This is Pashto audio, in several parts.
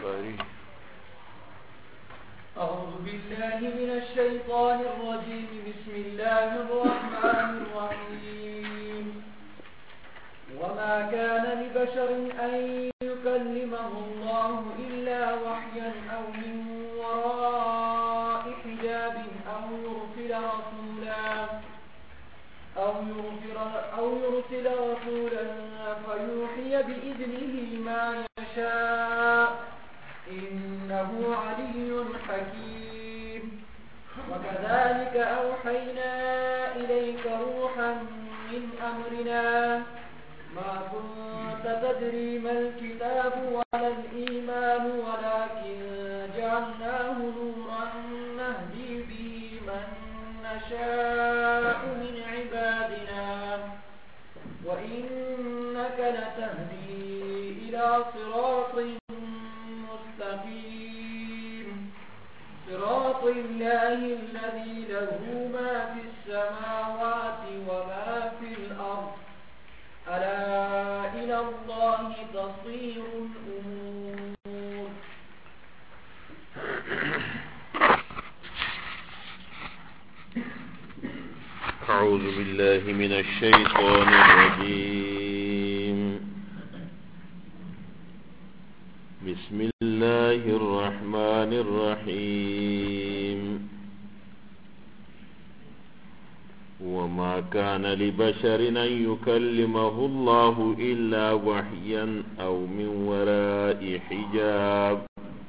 أعوذ بالله من الشيطان الرجيم. بسم الله الرحمن الرحيم. وما كان لبشر أن يكلمه الله إلا وحيا أو من وراء حجاب أو يرسل رسولا فيوحي بإذنه ما يشاء إنه علي حكيم. وكذلك أوحينا إليك روحا من أمرنا ما كنت تدري ما الكتاب ولا الإيمان ولكن جعلناه نورا نهدي به من نشاء من عبادنا وإنك لتهدي إلى صراط مستقيم صراط الله الذي له ما في السماوات وما في الأرض ألا إلى الله تصير الأمور. أعوذ بالله من الشيطان الرجيم. بسم الله الرحمن الرحيم. وما كان لبشر أن يكلمه الله إلا وحيا أو من وراء حجاب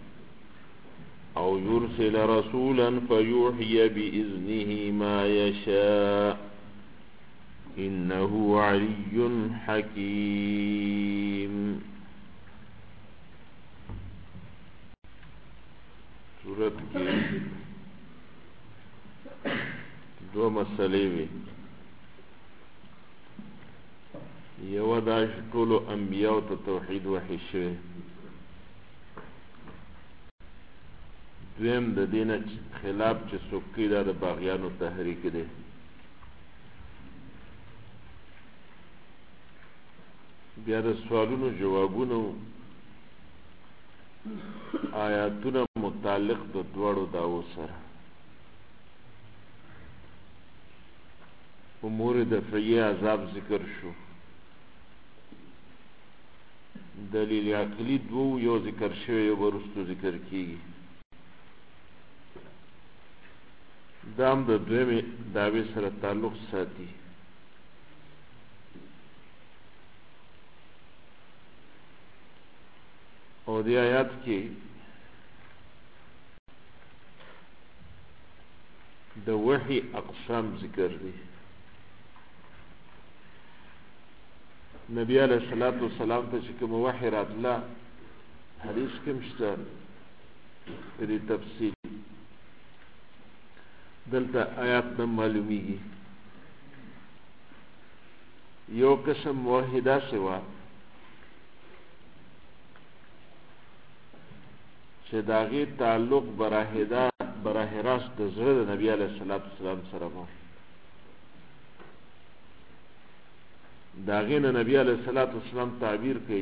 أو يرسل رسولا فيوحي بإذنه ما يشاء إنه علي حكيم. سورة کی دو مسئلے وی. یو دا ټولو انبیاء ته توحید وحی شوی، دویم د دینه خلاف چې څوک کوي دا د باغیانو تحریک دی. بیا د سوالونو جوابونو آیاتونه متعلق د دواړو دعوو سره امور دفعیه عذاب ذکر شو. دلیل عقلی دو یو ذکر شوی یو وروستو ذکر کیږي. دام د دویمې دعوې سره تعلق ساتي. او دی آیات کې د وحی اقسام ذکر دي. نبی علیہ الصلوۃ والسلام ته چې کوم وحی راتله حدیث کې مشته دې تفصیل دلته آیات نه معلومیږي. یو قسم موحده سوا چې داغه تعلق براه راست د زړه د نبی علیہ الصلوۃ والسلام سره و. داغه نه نبی علیہ الصلوۃ والسلام تعبیر کوي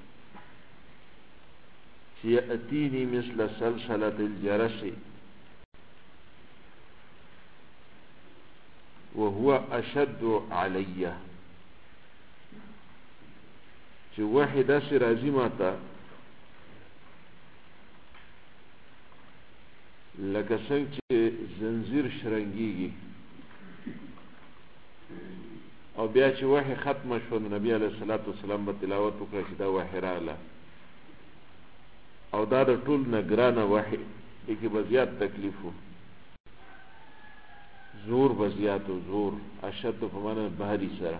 چې اتینی مثل سلسله الجرس وهو اشد علی، چې وحده سي راځي ماته لکه څنګه چې زنجیر شرنګيږي. او بیا چې وحی ختم شو نبی علیہ الصلوۃ والسلام به تلاوت وکړه چې دا وحی رااله او دا د ټول نه ګرانه وحی کې به زیات تکلیف و، زور به زیات و زور اشد په معنا بهري سره.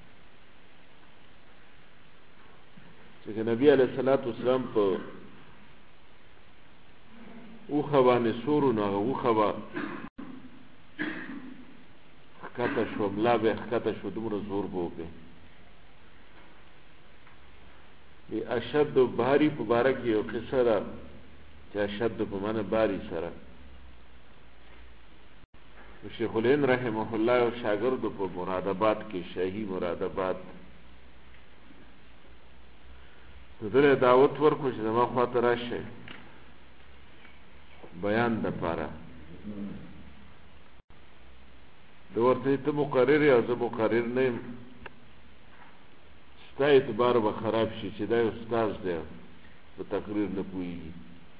چې نبی علیہ الصلوۃ والسلام په اوخه باندې سورو نه اوخه با خکته شو، ملا به خکته شو، دومره زور به وکړي. اشد بهري په باره کې یو قصه ده چې اشد په معنا باري سره. شیخ الهند رحمه الله او شاګرد په مرادآباد کې شاهي مرادآباد دغه دعوت ورکو چې ما خواته راشه بیان د پاره د ورته ته مقرر یا زه مقرر نه یم ستا اعتبار به خراب شي چې دا استاد دی په تقریر نه پوهېږي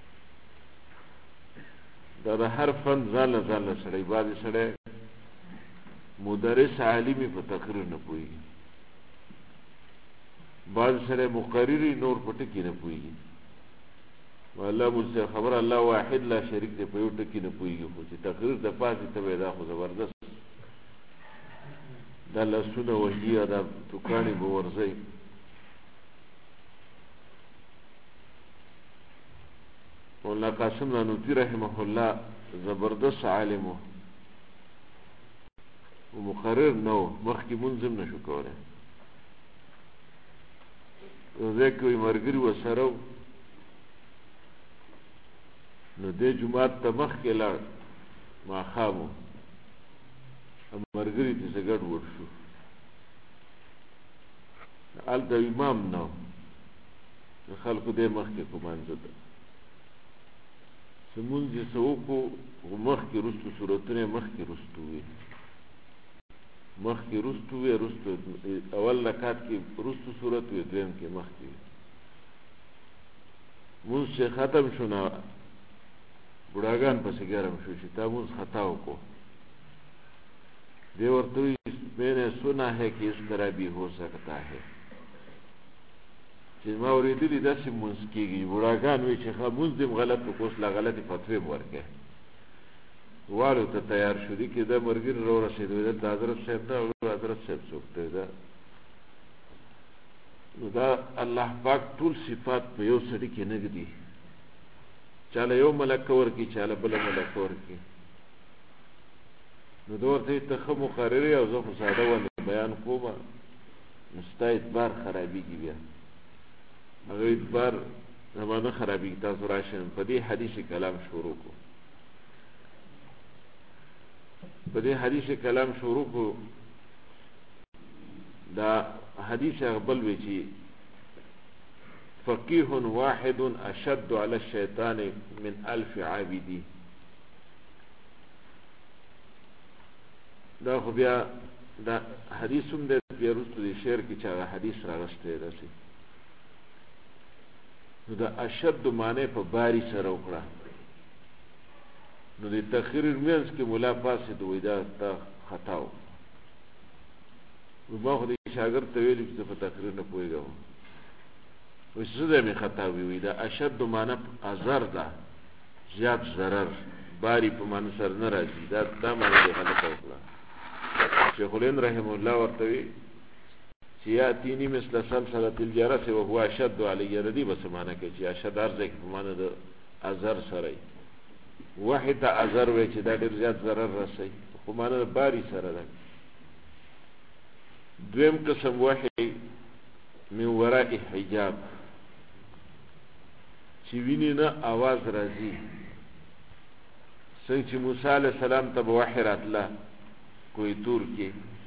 دا د هر فن ځان له سړی بعضې سړی مدرس عالمي په تقریر نه پوهېږي بعضې سړی مقرري نور په ټکي نه پوهېږي والله مجھے خبر الله واحد لا شریک دی په یو ټکي نه پوهېږي خو چې تقریر د پاسې ته وی دا خو زبردست دا لاسونه وهي دا توکاڼې به ورځئ مولانا قاسم نانوتي رحمه الله زبردست عالم و مقرر نه و مخکې مونځ هم نه شو کولی یو ځای کې وایي ملګري ورسره و نو دې جومات ته مخکې لاړ ماښام و ملګري دې څه ګډوډ شو هلته امام نه و د خلکو دې مخکې کومانځه ته لمونځ یې څه وکړو خو مخکې وروستو صورتونه مخکې وروستو وي اول رکعت کې وروستو صورت وي دویم کې مخکې وي مونځ چې ختم شو نه بوډاګان پسې ګرم شو چې تا مونځ خطا وکړو دی ورته وایي میں نے سنا ہے کہ اس طرح بھی ہو سکتا ہے چې ما اورېدلي داسې مونځ کېږي بوډاګان وایي چې ښه مونځ دې م غلط وکړو اوس لا غلطې فتوې م ورکړې والو ته تیار شو دي کې دا ملګري راورسېدو دلته حضرت صاحب نه حضرت صاحب څوک دی دا نو دا الله پاک ټول صفات په یو سړي کې نه ږدي چاله یو ملکه ورکړي چاله بله ملکه ورکړي نو دا ورته ته ښه مقرر یې او زه خو ساده ولې بیان کوم نو ستا اعتبار خرابېږي بیا هغه اعتبار زما نه خرابېږي تاسو راشئ په دې حدیث کلام شروع کړو دا حدیث هغه بل وی چې فقیه واحد اشد علی الشیطان من 1000 عابدی دا خو بیا دا حدیث هم دی بیا وروسته د شعر کې چې هغه حدیث راغستی داسې نو د اشد معنی په باری سره وکړه نو د تقریر منځ کې ملا پاسېد وایي دا تا خطا و ما خو د شاګرد ته ویلي چې زه په تقریر نه پوهېږم وایي څه ځای مې خطا وي وایي دا اشد معنی اضر ده زیات ضرر باری په معنی سره نه راځي دا معنی دې غلطه وکړه شیخ الهند رحمه الله ورته وایي چې یاتیني مثل سلسلة الجرس وهو اشد علی ردی بس معنی کوي چې اشد هر ځای کې په معنی د اضر سره وي وحی ته اضر وی چې دا ډېر زیات ضرر رسوي خو معنی د باری سره ده دویم قسم وحی من وراء حجاب چې ویني نه آواز راځي څنګه چې موسی علیه السلام ته به وحی راتله کوی تور کې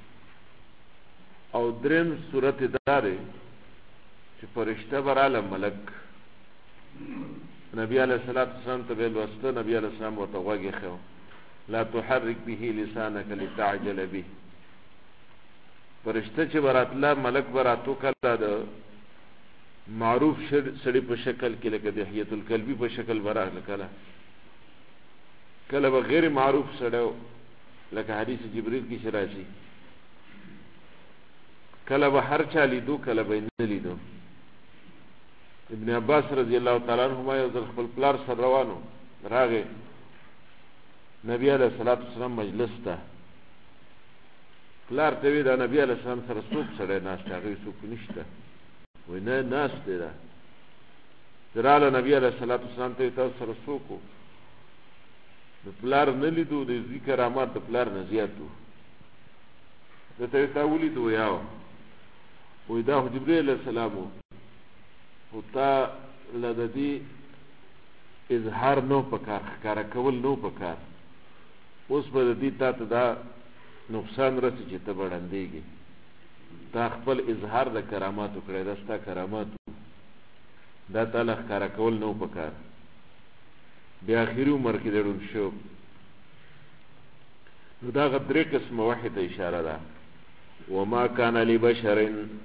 او دریم صورت دا دی چې فرشته به راله ملک نبی علیه السلام ته به لوسته نبی علیه السلام ورته غوږ ایښی لا تحرک به لسانک لتعجل به فرشته چې به راتله ملک به راتو کله د معروف سړي په شکل کې لکه دحیة الکلبي په شکل به راغله کله به غیر معروف سړی لکه حدیث جبریل کې چې راشي کله به هر چا لیدو کله به یې نه لیدو ابن عباس رضی الله تعالی عنهما یو ځل خپل پلار سره روانو راغی نبی علیه الصلاة والسلام مجلس ته پلار ته وی دا نبی علیه السلام سره څوک سړی ناست هغه وی څوک نشته وی نه ناست دی دا راله نبی علیه الصلاة والسلام ته تاسو سره څوک و د پلار نه لیدو د زوی کرامات د پلار نه زیات و ده ته تا ولیدو یا وی دا خو جبریل علیه السلام و خو تا له د دې اظهار نو پکار ښکاره کول نو پکار اوس به د دې تا ته دا نقصان رسي چې ته به ړندېږې تا خپل اظهار د کراماتو کړی دا ستا کرامات دا تا له ښکاره کول نو پکار بیا اخري عمر کې ړوند شو. نو دا درې قسمه وحي ته اشاره ده. وما كان لبشر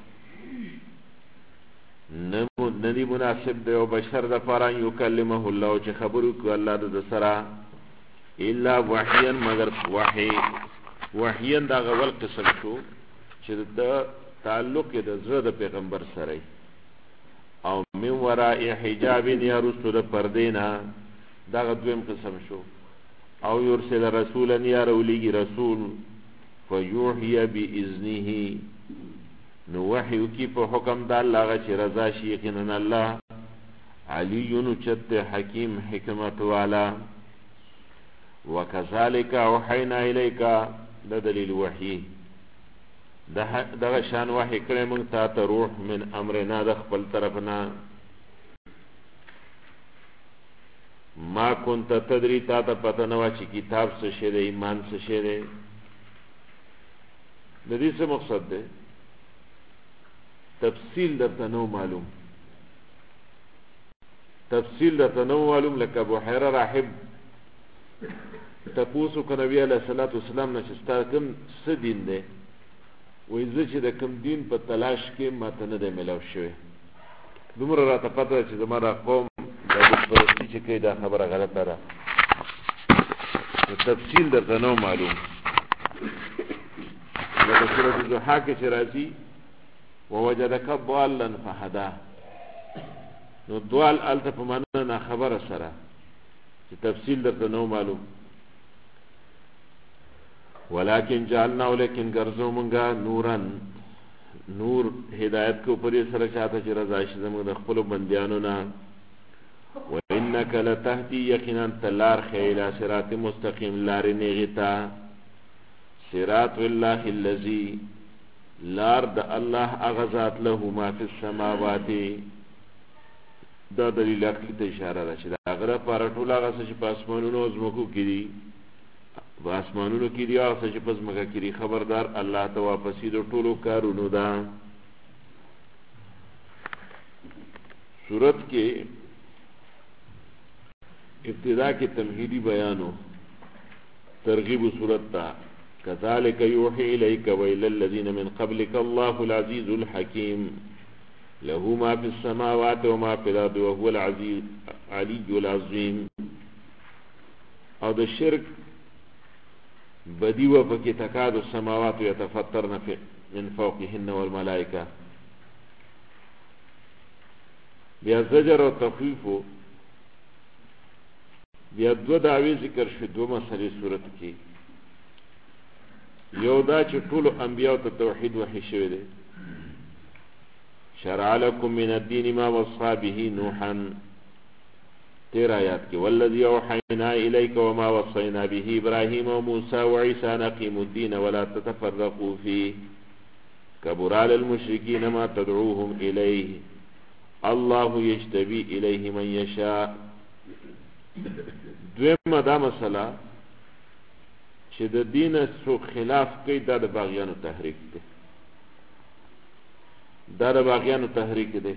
ندی مناسب دی او بشر د پاره یکلمه الله چې خبرو کوي الله د سره الا وحیا مگر وحیا دا غول قسم شو چې د تعلق د زړه د پیغمبر سره او من وراء حجاب یا رسول پردینا دا دویم قسم شو. او یرسل رسولا یا رولیږي رسول فیوحی باذنه نو وحی کی په حکم د الله غ چې رضا شي یقینا الله علی چت حکیم حکمت والا. وکذالک اوحینا الیک د دلیل وحی دغه شان وحی کړه موږ ته روح من امرنا د خپل طرفنا. ما كنت تدري تا ته پته نه و چې کتاب څه شی دی ایمان څه شی دی. د دې څه مقصد دی؟ تفصیل درته نو معلوم، تفصیل درته نو معلوم. لکه ابو حیره راهب تپوسو که نبی علیه الصلاة والسلام نه چې ستا کوم څه دین دی؟ وایي زه چې د کوم دین په تلاش کې ماته نه دی میلاو شوی. دومره راته پته ده چې زما دا قوم د بتپرستي چې کوي دا خبره غلطه ده. تفصیل درته نو معلوم. لکه سورة الضحی کې چې راځي ووجدک ضالا فهدا، نو ضال الته په معنا نه خبره سره چې تفصیل درته نو معلوم. ولكن جعلنا ولكن ګرځو مونږه نورن نور هدایت کو پرې سره چاته چې رضا شي زموږ د خپل بندیانو نه. وانك لتهدي یقینا تلار خیلا صراط مستقیم لار نیغتا. صراط الله الذي لار د الله اغذات له ما فی السماوات. دا دلیل عقلی ته اشاره ده چې دا غره پر ټول هغه څه چې په اسمانونو او ځمکو کې دي، په اسمانونو کې دي هغه څه چې په ځمکه کې دي، خبردار الله ته واپسې د ټولو کارونو ده. سورت کې ابتدا کې تمهیدی بیانو ترغیب سورت تا كذلك يوحي إليك وإلى الذين من قبلك الله العزيز الحكيم له ما في السماوات وما في الأرض وهو العزيز العلي العظيم. او د شرک بدی و پکې تکاد السماوات يتفطرن من فوقهن والملائکه. بیا زجر او تخویف بیا دو دعوی ذکر شو. دو مسئلے صورت کی یو دا چې ټول انبیاء ته توحید وحی شوی دی. شرع لكم من الدين ما وصى به نوحا 13 آیات کې والذي اوحينا اليك وما وصينا به ابراهيم وموسى وعيسى ان اقيموا الدين ولا تتفرقوا فيه كبر على المشركين ما تدعوهم اليه الله يجتبي اليه من يشاء. دویمه دا مسله چې د دین سو خلاف کوي دا د باغیانو تحریک دی. دا د باغیانو تحریک دی.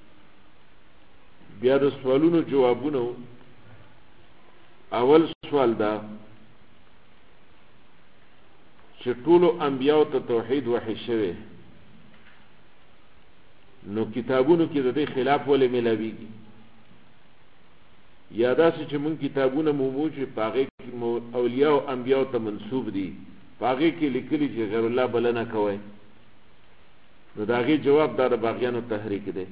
بیا د سوالونو جوابونه. اول سوال دا چې ټولو انبیاو ته توحید وحی شوی، نو کتابونو کې د دې خلاف ولې ملاویږي؟ یا داسې چې مونږ کتابونه مومو چې په هغې کې اولیاء او انبیاء ته منسوب دي، په هغې کې لیکلي چې غیر الله بلنه کوئ، نو د هغې جواب دا د باغیانو تحریک دی.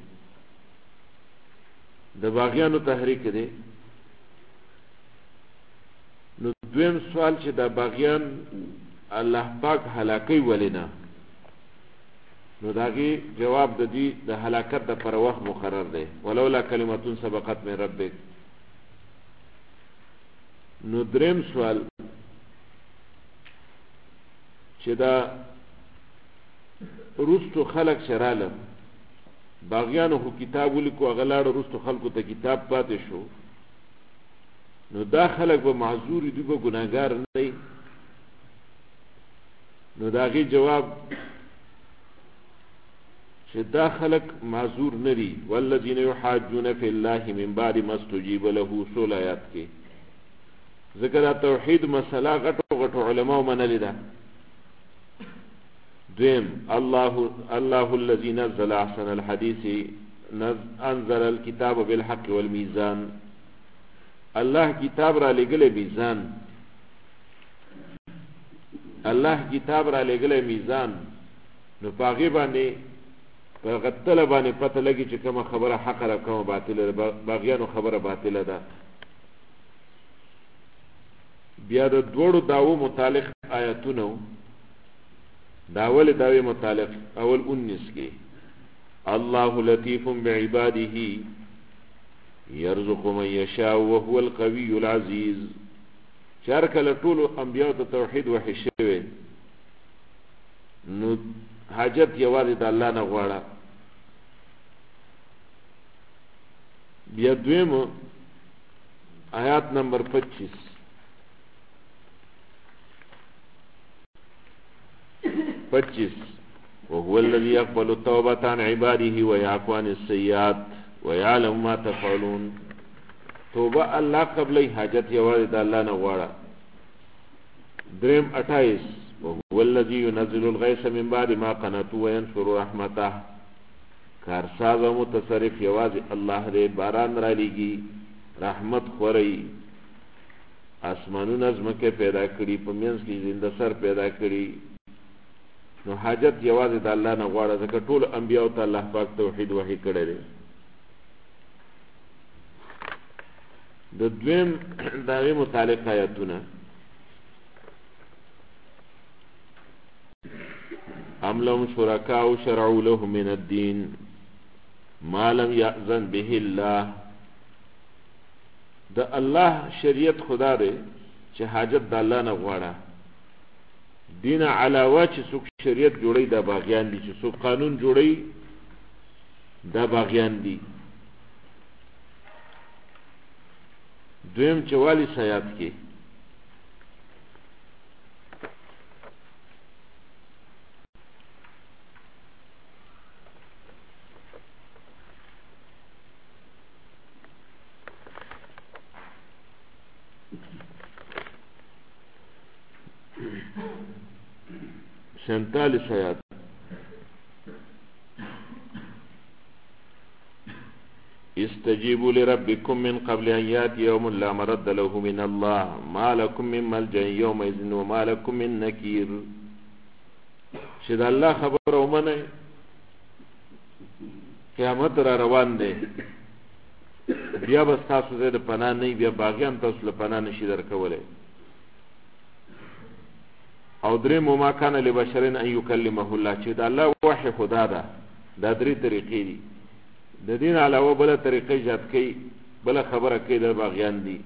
د باغیانو تحریک دی. نو دویم سوال چې دا باغیان الله پاک هلاکوي ولې نه؟ نو د هغې جواب د دې د هلاکت دپاره وخت مقرر دی. ولولا کلمتون سبقت من ربک. نو دریم سوال چې دا رستو خلق شراله باغیانو خو کتاب ولیکو، هغه لاړه رستو خلقو ته کتاب پاتې شو، نو دا خلق به معذور دي، به ګناهګار نه دی. نو د هغې جواب چې دا خلق معذور نه دي. والذین یحاجون فی الله من بعد ما استجیب له 16 آیات کې ذکر توحید مسله غټو علماء منلی ده. دویم الله الذي نزل احسن الحديث انزل الكتاب بالحق والميزان. الله کتاب را لګلې میزان، الله کتاب را لګلې میزان، نو پاغي باندې په غتل باندې پته لګي چې کومه خبره حق را کومه باطله ده. باغیانو خبره باطله ده. بیا د دوړو داو متعلق آیاتونو داول داوی متعلق اول 19 کې الله لطیف بعباده يرزق من يشاء وهو القوي العزيز. چار کله ټول انبیاء ته توحید وحی شوی، نو حاجت یوازې د الله نه غواړه. بیا دویم آیات نمبر 25 وهو الذي يقبل التوبة عن عباده ويعفو عن السيئات ويعلم ما تفعلون. توبه الله قبلی، حاجت یوازې د الله نه غواړه. دریم 28 وهو الذي ينزل الغيث من بعد ما قنطوا وينشر رحمته. کارساز او متصرف یوازې الله دې، باران را لېږي، رحمت خوري، اسمانونه ځمکه پیدا کړي، په منځ کې زنده سر پیدا کړي. نو حاجت یوازې د الله نه غواړه، ځکه ټول انبیاء ته الله پاک توحید وحی کړی دی. د دویم دغه متعلق آیاتونه ام لهم شرکاء شرعوا لهم من الدین ما لم یأذن به الله. د الله شریعت خدا دی چې حاجت د الله نه غواړه. دین علاوه چې څوک شریعت جوړي دا باغیان دي، چې څوک قانون جوړي دا باغیان دي. دویم 44 آیات کې سنتالیس آیات استجیبوا لربکم من قبل ان یاتی یوم لا مرد له من الله ما لکم من ملجأ یومئذ وما لکم من نکیر. چې د الله خبر ومنه قیامت را روان دی، بیا بس تاسو زه د پناه نه، بیا باغیان تاسو له پناه نشي درکولی. او درې ما کان لبشر ان یکلمه الله، چې د الله وحی خدا ده. دا درې طریقې دي، د دین علاوه بل طریقې ایجاد کوي، بل خبره کوي، د باغیان دي.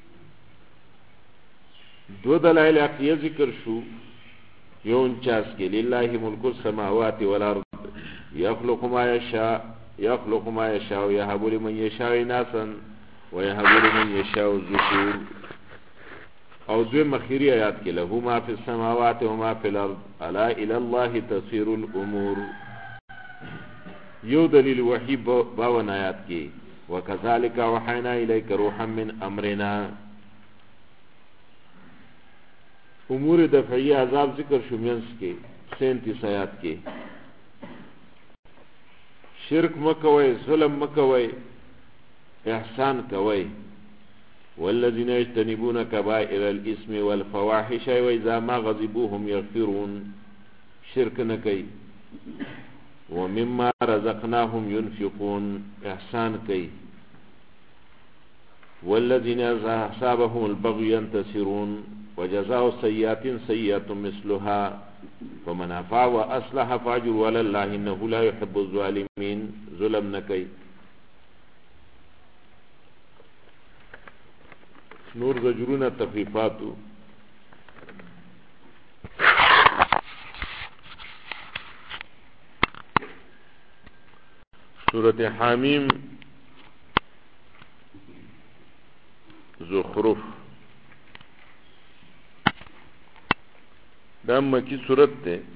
دو دلایل عقلیه ذکر شو. یو 49 کې لله ملک السماوات والارض یخلق ما یشاء یهب لمن یشاء اناثا ویهب لمن یشاء الذکور. او دوی مخیری آیات کې له ما فی السماوات و ما فی الارض الا الی الله تصیر الامور. یو دلیل وحی 52 آیات کې وکذالک وحینا الیک روحا من امرنا. امور دفعی عذاب ذکر شو مینس کې 37 آیات کې. شرک مکوئ، ظلم مکوئ، احسان کوئ. والذین یجتنبون کبائر الاسم والفواحش واذا ما غضبوا هم یغفرون. شرک نکئ. ومما رزقناهم ينفقون. احسان کئ. والذین اذا اصابهم البغي ينتصرون. وجزاء سیئات سیئات مثلها فمن عفا واصلح فاجر على الله انه لا يحب الظالمين. ظلم نکئ. نور زجرونه تخفیفاتو. سورت حامیم زخرف دا مکی سورت ده.